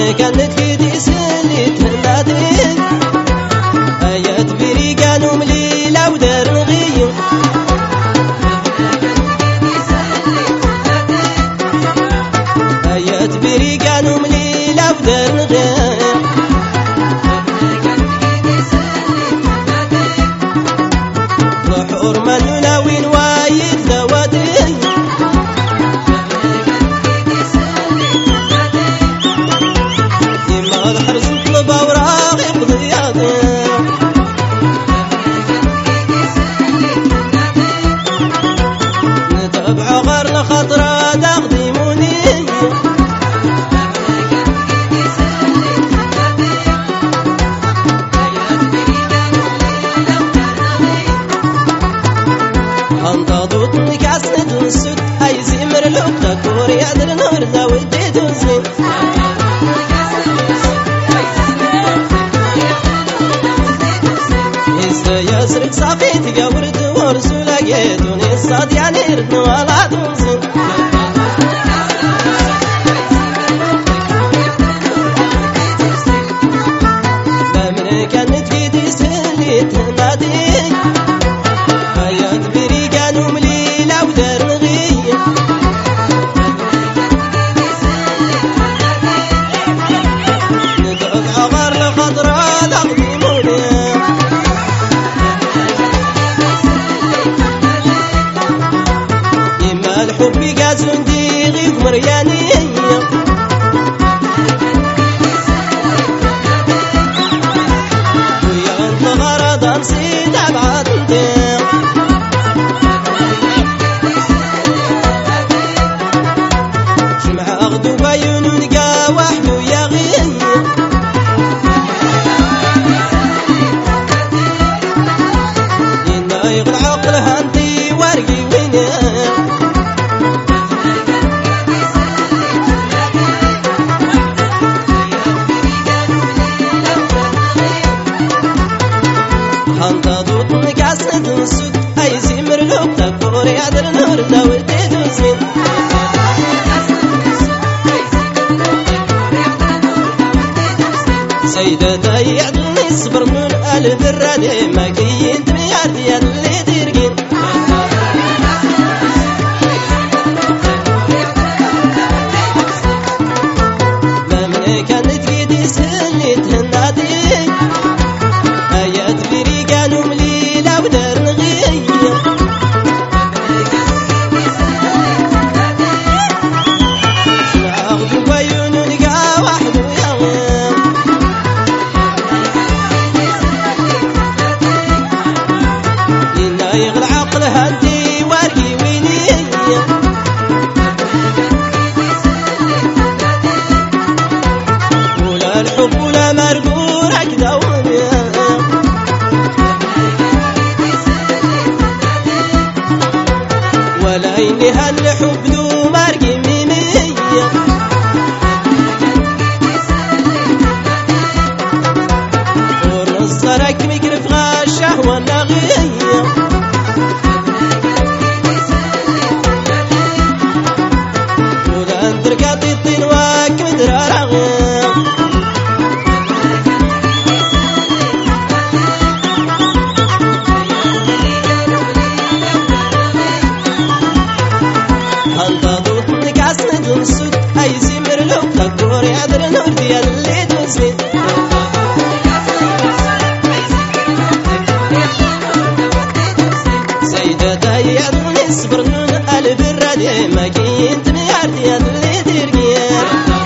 كانت كيدي سليت هنادي آيات بريقان ومليلة ودار نغيو آيات بريقان ومليلة ودار نغيو بحور منونا وين وايد ذواتي خطرة تقدموني انتظرتني كاسند السد اي زمر لقطة كوري عدل نور ذا ودي دوزين إذا يسرق صافي تقورت ورسولا قيدوني الصاد يعني ردن ولا دوزين كانت كيدي سليت هنادي آيات بريقان ومليلة ودار نغية ندعو بعغار لخضرة تقدموني إما الحب قازون ديغي ومرياني نسيت أبعد ندير شمع أغدو بعيون ونلقى وحده يغير إنا يغل عقل هانتي ورقي وينير انتظرتني كاسند السد اي زمر لقطة كوري عدل نور ذا ودي دوزين سيدة يعدلني صبر من ألف الردي ما كينت ميار ديال اللي ترقين ما من كانت كيدي سليت هنادي آيات بريقان ومليلة ودار نغية شمع أغدو بعيون ونلقى وحده يغير إنا يغل عقل هانتي وارقي وينية ولا الحب ولا مرقور هكذا ونيا ولا إني هالحب ذو مرقي ميمية ورصرك مكرف غاشه والنغية ولا انترقاط الطين واك مدرار غير انتظرتني كاسند السد اي زمر لقطة كوري عدل نور ديال اللي دوزين سيدة يعدلني صبر من ألف الردي ما كنت ميار ديال اللي ترقين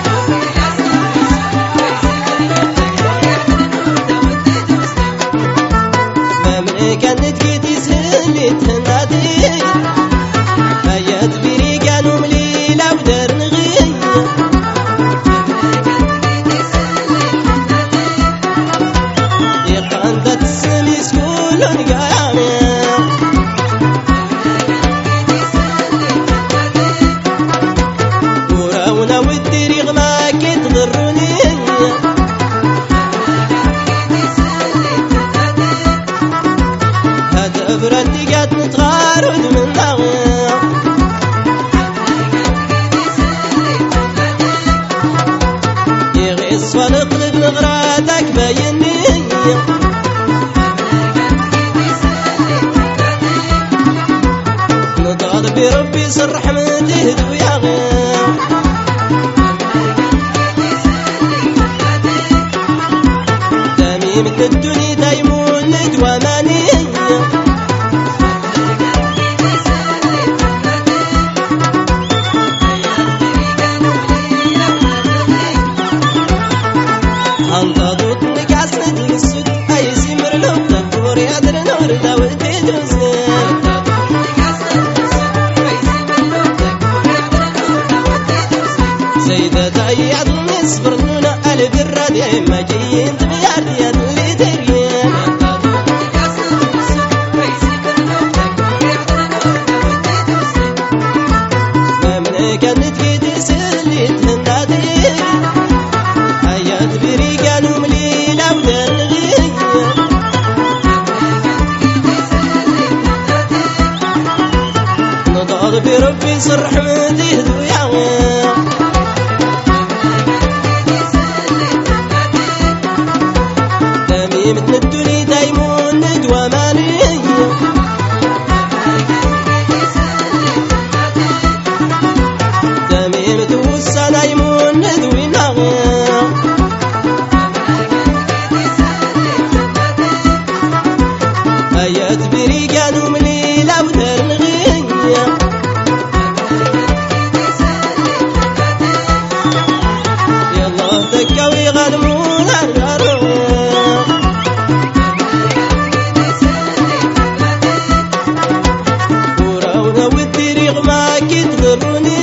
ما من كانت كيدي سليت هنادي آيات بريقان ومليلة ودار نغية يقان ذات السمي سكولون قامي وراونا والدريغ ما كتغروني هذا برندي قد نتغارد من نغير يصفى القلب نغراتك بايني نطالب بربي سر رحمته دويا غير تميم الدنيا دايمون ندواماني انتظرت نكاس ندل السد اي سمر لو تكور يدر نور داودي دوزين سيدة داياد نصبر نونا قلب الردي مجيين تبيار ديان اللي تريين ممن كانت كيدي سلي تهندادي حياة بريقان ومليلة ودرغي نضال بربي سر رحمته دويا تميمة الدنيا دايمون ندواماني تميمة وسا دايمون ندوينا حياة بريقان ومليلة ودرغي يالله دكا ويغنمونا الغروب وراونا والدريغ ما كتغروني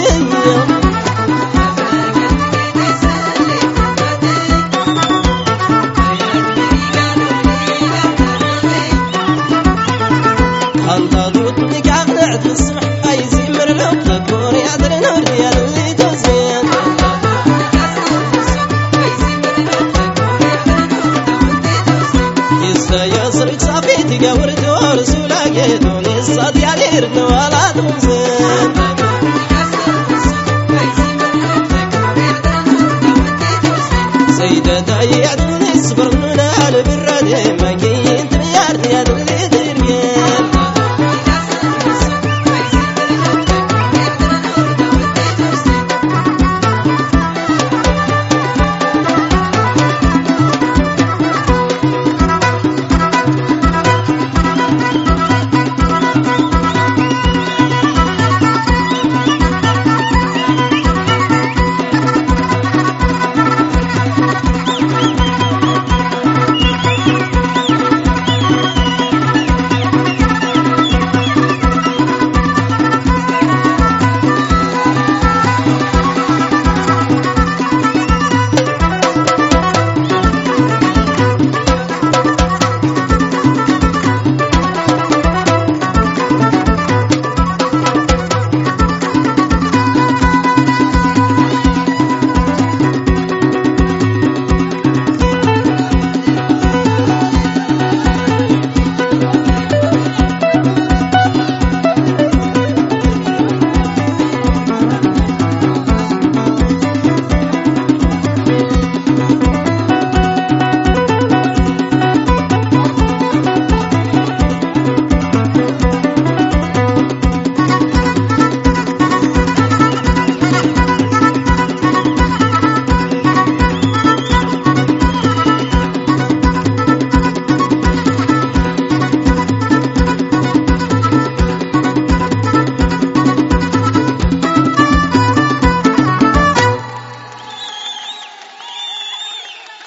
انتظرت نكاح نعد الصبح اي زمر لو تكور يعذر نور يا اللي توزين يصرك صافي تقور دور سولاقيتون الصاد يعير نوالات ممزين سيدة دايعدون يصبر نونا البرادي ماكي